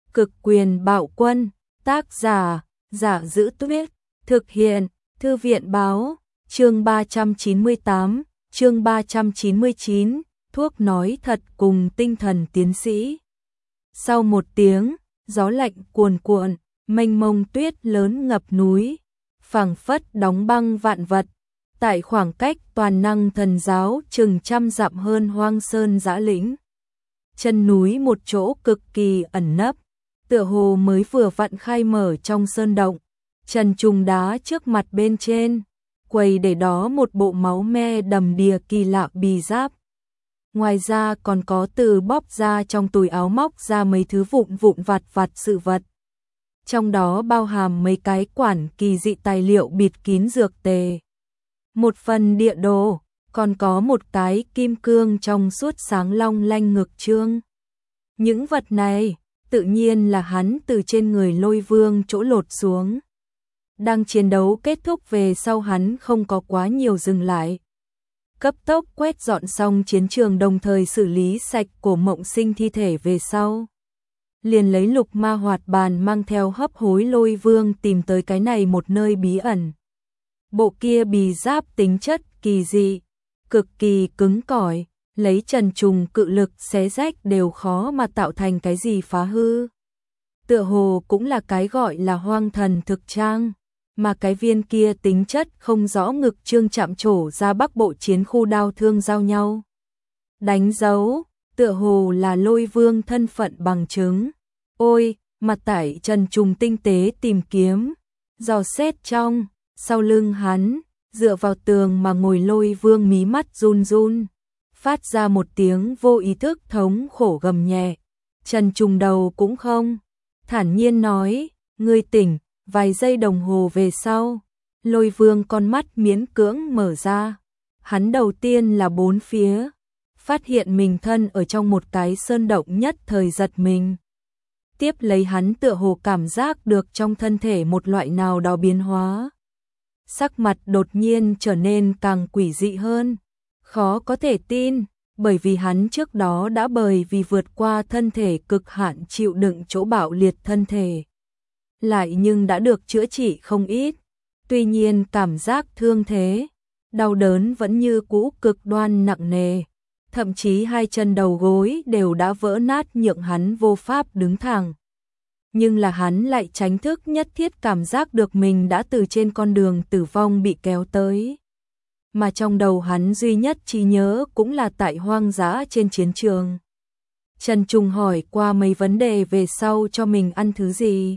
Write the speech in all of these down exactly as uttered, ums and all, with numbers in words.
Cực quyền bạo quân, tác giả, Giả Giữ Tuyết, thực hiện, Thư viện báo, chương ba trăm chín mươi tám, chương ba trăm chín mươi chín, thuốc nói thật cùng tinh thần tiến sĩ. Sau một tiếng, gió lạnh cuồn cuộn, mênh mông tuyết lớn ngập núi, phảng phất đóng băng vạn vật. Tại khoảng cách toàn năng thần giáo chừng trăm dặm hơn hoang sơn dã lĩnh. Chân núi một chỗ cực kỳ ẩn nấp, tựa hồ mới vừa vặn khai mở trong sơn động. Trần trùng đá trước mặt bên trên, quầy để đó một bộ máu me đầm đìa kỳ lạ bì giáp. Ngoài ra còn có từ bóp ra trong túi áo móc ra mấy thứ vụn vụn vặt vặt sự vật. Trong đó bao hàm mấy cái quản kỳ dị tài liệu bịt kín dược tề. Một phần địa đồ, còn có một cái kim cương trong suốt sáng long lanh ngực trương. Những vật này, tự nhiên là hắn từ trên người Lôi Vương chỗ lột xuống. Đang chiến đấu kết thúc về sau hắn không có quá nhiều dừng lại. Cấp tốc quét dọn xong chiến trường đồng thời xử lý sạch Cổ Mộng Sinh thi thể về sau. Liền lấy lục ma hoạt bàn mang theo hấp hối Lôi Vương tìm tới cái này một nơi bí ẩn. Bộ kia bì giáp tính chất kỳ dị, cực kỳ cứng cỏi, lấy trần trùng cự lực xé rách đều khó mà tạo thành cái gì phá hư. Tựa hồ cũng là cái gọi là hoang thần thực trang, mà cái viên kia tính chất không rõ ngực trương chạm trổ ra bắc bộ chiến khu đao thương giao nhau. Đánh dấu, tựa hồ là Lôi Vương thân phận bằng chứng. Ôi, mặt tải trần trùng tinh tế tìm kiếm, dò xét trong, sau lưng hắn, dựa vào tường mà ngồi Lôi Vương mí mắt run run, phát ra một tiếng vô ý thức thống khổ gầm nhẹ. Trần trùng đầu cũng không, thản nhiên nói, ngươi tỉnh. Vài giây đồng hồ về sau, Lôi Vương con mắt miễn cưỡng mở ra. Hắn đầu tiên là bốn phía, phát hiện mình thân ở trong một cái sơn động nhất thời giật mình. Tiếp lấy hắn tựa hồ cảm giác được trong thân thể một loại nào đó biến hóa. Sắc mặt đột nhiên trở nên càng quỷ dị hơn, khó có thể tin, bởi vì hắn trước đó đã bởi vì vượt qua thân thể cực hạn chịu đựng chỗ bạo liệt thân thể. Lại nhưng đã được chữa trị không ít, tuy nhiên cảm giác thương thế, đau đớn vẫn như cũ cực đoan nặng nề, thậm chí hai chân đầu gối đều đã vỡ nát nhượng hắn vô pháp đứng thẳng. Nhưng là hắn lại tránh thức nhất thiết cảm giác được mình đã từ trên con đường tử vong bị kéo tới. Mà trong đầu hắn duy nhất trí nhớ cũng là tại hoang dã trên chiến trường. Trần Trùng hỏi qua mấy vấn đề về sau cho mình ăn thứ gì.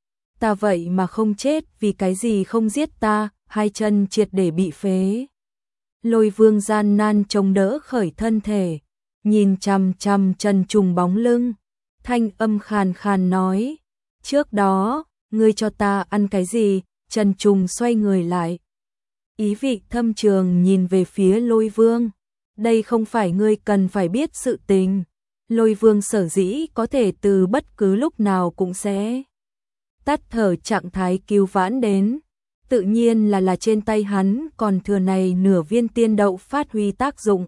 Ta vậy mà không chết, vì cái gì không giết ta, hai chân triệt để bị phế. Lôi Vương gian nan chống đỡ khởi thân thể, nhìn chằm chằm Trần Trùng bóng lưng, thanh âm khàn khàn nói, trước đó, ngươi cho ta ăn cái gì? Trần Trùng xoay người lại, ý vị thâm trường nhìn về phía Lôi Vương, đây không phải ngươi cần phải biết sự tình. Lôi Vương sở dĩ có thể từ bất cứ lúc nào cũng sẽ tắt thở trạng thái cứu vãn đến, tự nhiên là là trên tay hắn còn thừa này nửa viên tiên đậu phát huy tác dụng.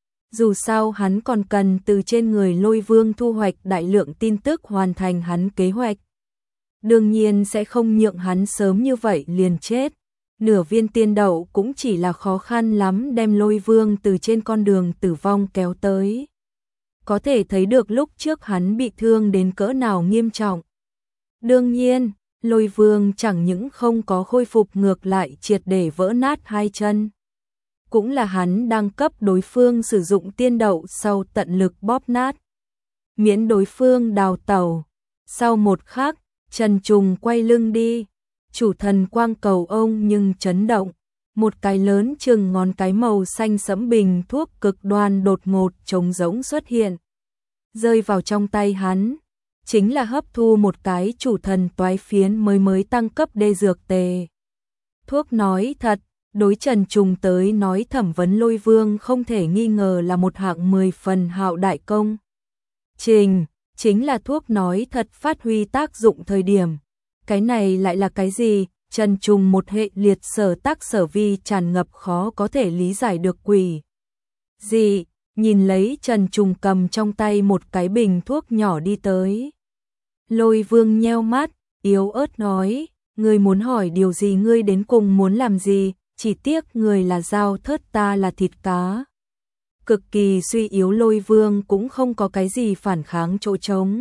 Dù sao hắn còn cần từ trên người Lôi Vương thu hoạch đại lượng tin tức hoàn thành hắn kế hoạch. Đương nhiên sẽ không nhượng hắn sớm như vậy liền chết. Nửa viên tiên đậu cũng chỉ là khó khăn lắm đem Lôi Vương từ trên con đường tử vong kéo tới. Có thể thấy được lúc trước hắn bị thương đến cỡ nào nghiêm trọng. Đương nhiên, Lôi Vương chẳng những không có khôi phục ngược lại triệt để vỡ nát hai chân. Cũng là hắn đang cấp đối phương sử dụng tiên đậu sau tận lực bóp nát. Miễn đối phương đào tẩu. Sau một khắc, Trần Trùng quay lưng đi. Chủ thần quang cầu ông nhưng chấn động. Một cái lớn chừng ngón cái màu xanh sẫm bình thuốc cực đoan đột ngột trống rỗng xuất hiện. Rơi vào trong tay hắn. Chính là hấp thu một cái chủ thần toái phiến mới mới tăng cấp đê dược tề. Thuốc nói thật, đối Trần Trùng tới nói thẩm vấn Lôi Vương không thể nghi ngờ là một hạng mười phần hạo đại công trình, chính là thuốc nói thật phát huy tác dụng thời điểm. Cái này lại là cái gì? Trần Trùng một hệ liệt sở tác sở vi tràn ngập khó có thể lý giải được quỷ gì, nhìn lấy Trần Trùng cầm trong tay một cái bình thuốc nhỏ đi tới. Lôi Vương nheo mắt, yếu ớt nói, ngươi muốn hỏi điều gì, ngươi đến cùng muốn làm gì, chỉ tiếc người là dao thớt, ta là thịt cá. Cực kỳ suy yếu, Lôi Vương cũng không có cái gì phản kháng chỗ trống.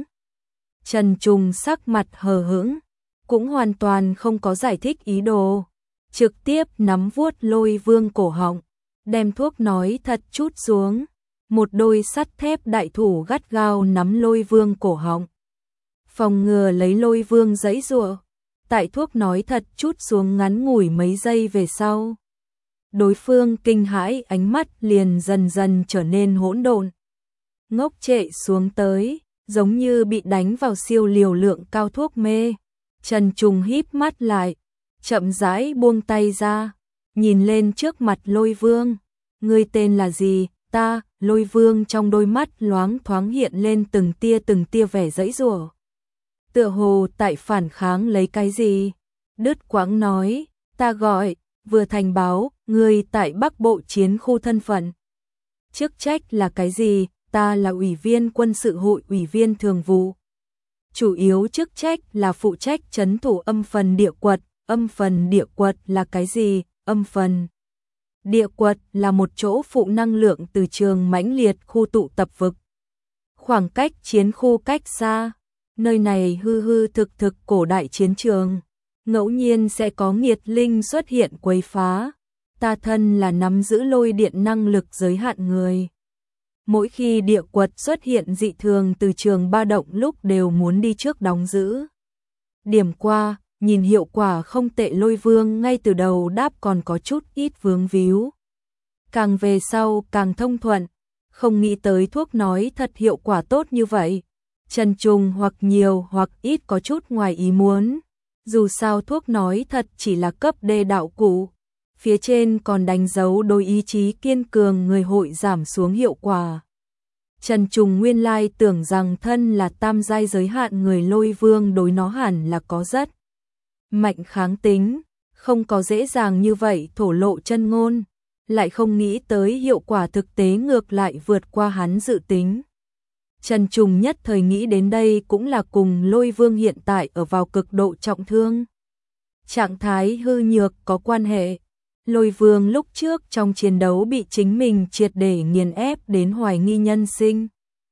Trần Trùng sắc mặt hờ hững, cũng hoàn toàn không có giải thích ý đồ, trực tiếp nắm vuốt Lôi Vương cổ họng, đem thuốc nói thật chút xuống, một đôi sắt thép đại thủ gắt gao nắm Lôi Vương cổ họng, phòng ngừa lấy Lôi Vương giãy giụa. Tại thuốc nói thật chút xuống ngắn ngủi mấy giây về sau, đối phương kinh hãi, ánh mắt liền dần dần trở nên hỗn độn, ngốc trệ xuống tới, giống như bị đánh vào siêu liều lượng cao thuốc mê. Trần Trùng híp mắt lại, chậm rãi buông tay ra, nhìn lên trước mặt Lôi Vương. Ngươi tên là gì? Ta. Lôi Vương trong đôi mắt loáng thoáng hiện lên từng tia từng tia vẻ giãy giụa, tựa hồ tại phản kháng lấy cái gì. Đứt quãng nói, ta gọi Vừa Thành báo, ngươi tại Bắc Bộ chiến khu thân phận, chức trách là cái gì? Ta là ủy viên quân sự hội, ủy viên thường vụ. Chủ yếu chức trách là phụ trách trấn thủ âm phần địa quật. Âm phần địa quật là cái gì? Âm phần địa quật là một chỗ phụ năng lượng từ trường mãnh liệt khu tụ tập vực. Khoảng cách chiến khu cách xa, nơi này hư hư thực thực cổ đại chiến trường, ngẫu nhiên sẽ có nghiệt linh xuất hiện quấy phá. Ta thân là nắm giữ lôi điện năng lực giới hạn người. Mỗi khi địa quật xuất hiện dị thường từ trường ba động lúc đều muốn đi trước đóng giữ. Điểm qua, nhìn hiệu quả không tệ. Lôi Vương ngay từ đầu đáp còn có chút ít vướng víu, càng về sau càng thông thuận, không nghĩ tới thuốc nói thật hiệu quả tốt như vậy. Trần Trùng hoặc nhiều hoặc ít có chút ngoài ý muốn, dù sao thuốc nói thật chỉ là cấp D đạo cụ, phía trên còn đánh dấu đôi ý chí kiên cường người hội giảm xuống hiệu quả. Trần Trùng nguyên lai tưởng rằng thân là tam giai giới hạn người, Lôi Vương đối nó hẳn là có rất mạnh kháng tính, không có dễ dàng như vậy thổ lộ chân ngôn, lại không nghĩ tới hiệu quả thực tế ngược lại vượt qua hắn dự tính. Trần Trùng nhất thời nghĩ đến đây cũng là cùng Lôi Vương hiện tại ở vào cực độ trọng thương, trạng thái hư nhược có quan hệ. Lôi Vương lúc trước trong chiến đấu bị chính mình triệt để nghiền ép đến hoài nghi nhân sinh,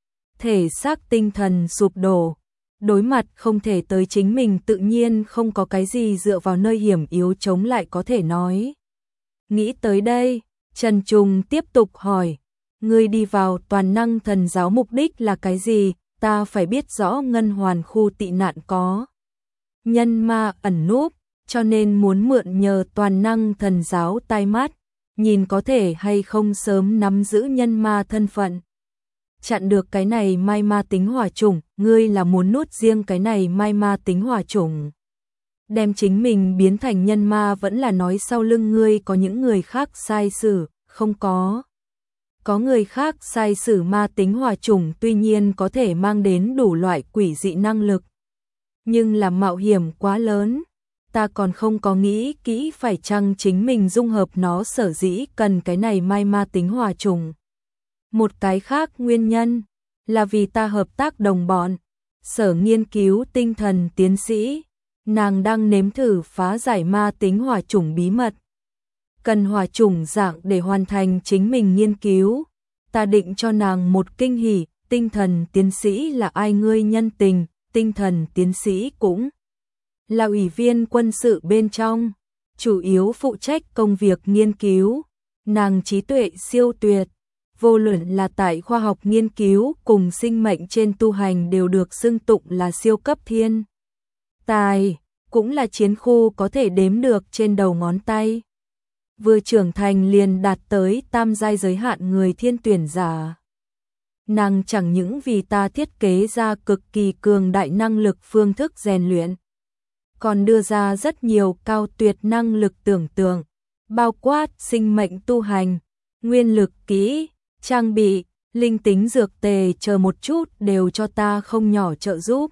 thể xác tinh thần sụp đổ, đối mặt không thể tới chính mình tự nhiên không có cái gì dựa vào nơi hiểm yếu chống lại có thể nói. Nghĩ tới đây, Trần Trùng tiếp tục hỏi, ngươi đi vào toàn năng thần giáo mục đích là cái gì? Ta phải biết rõ ngân hoàn khu tị nạn có nhân ma ẩn núp, cho nên muốn mượn nhờ toàn năng thần giáo tai mắt, nhìn có thể hay không sớm nắm giữ nhân ma thân phận, chặn được cái này mai ma tính hỏa chủng. Ngươi là muốn nuốt riêng cái này mai ma tính hỏa chủng, đem chính mình biến thành nhân ma, vẫn là nói sau lưng ngươi có những người khác sai sử? Không có. Có người khác sai sử ma tính hỏa chủng tuy nhiên có thể mang đến đủ loại quỷ dị năng lực, nhưng là mạo hiểm quá lớn. Ta còn không có nghĩ kỹ phải chăng chính mình dung hợp nó, sở dĩ cần cái này mai ma tính hỏa chủng. Một cái khác nguyên nhân là vì ta hợp tác đồng bọn, sở nghiên cứu tinh thần tiến sĩ, nàng đang nếm thử phá giải ma tính hỏa chủng bí mật, cần hỏa chủng dạng để hoàn thành chính mình nghiên cứu. Ta định cho nàng một kinh hỉ. Tinh thần tiến sĩ là ai? Ngươi nhân tình, tinh thần tiến sĩ cũng là ủy viên quân sự bên trong, chủ yếu phụ trách công việc nghiên cứu. Nàng trí tuệ siêu tuyệt, vô luận là tại khoa học nghiên cứu cùng sinh mệnh trên tu hành đều được xưng tụng là siêu cấp thiên tài, cũng là chiến khu có thể đếm được trên đầu ngón tay. Vừa trưởng thành liền đạt tới tam giai giới hạn người thiên tuyển giả. Nàng chẳng những vì ta thiết kế ra cực kỳ cường đại năng lực phương thức rèn luyện, còn đưa ra rất nhiều cao tuyệt năng lực tưởng tượng, bao quát sinh mệnh tu hành, nguyên lực kỹ, trang bị, linh tính dược tề chờ một chút đều cho ta không nhỏ trợ giúp.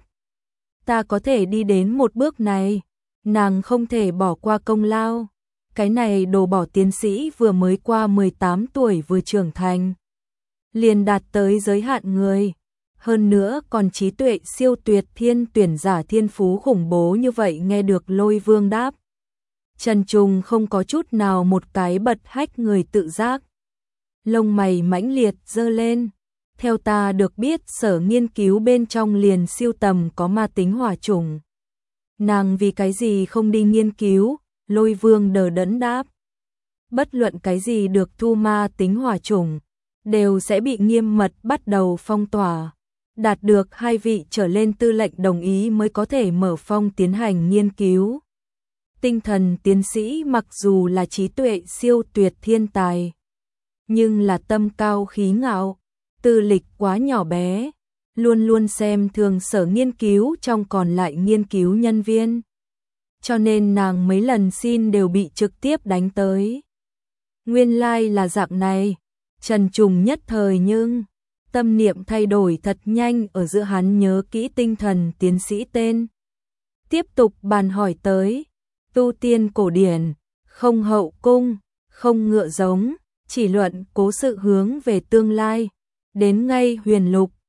Ta có thể đi đến một bước này, nàng không thể bỏ qua công lao. Cái này đồ bỏ tiến sĩ vừa mới qua mười tám tuổi, vừa trưởng thành liền đạt tới giới hạn người, hơn nữa còn trí tuệ siêu tuyệt, thiên tuyển giả thiên phú khủng bố như vậy. Nghe được Lôi Vương đáp, Trần Trùng không có chút nào một cái bật hách người tự giác. Lông mày mãnh liệt giơ lên. Theo ta được biết, sở nghiên cứu bên trong liền siêu tầm có ma tính hỏa chủng. Nàng vì cái gì không đi nghiên cứu? Lôi Vương đờ đẫn đáp. Bất luận cái gì được thu ma tính hỏa chủng đều sẽ bị nghiêm mật bắt đầu phong tỏa. Đạt được hai vị trở lên tư lệnh đồng ý mới có thể mở phong tiến hành nghiên cứu. Tinh thần tiến sĩ mặc dù là trí tuệ siêu tuyệt thiên tài, nhưng là tâm cao khí ngạo, tư lịch quá nhỏ bé, luôn luôn xem thường sở nghiên cứu trong còn lại nghiên cứu nhân viên. Cho nên nàng mấy lần xin đều bị trực tiếp đánh tới. Nguyên lai là dạng này. Trần Trùng nhất thời nhưng tâm niệm thay đổi thật nhanh, ở giữa hắn nhớ kỹ tinh thần tiến sĩ tên. Tiếp tục bàn hỏi tới, tu tiên cổ điển, không hậu cung, không ngựa giống, chỉ luận cố sự hướng về tương lai, đến ngay huyền lục,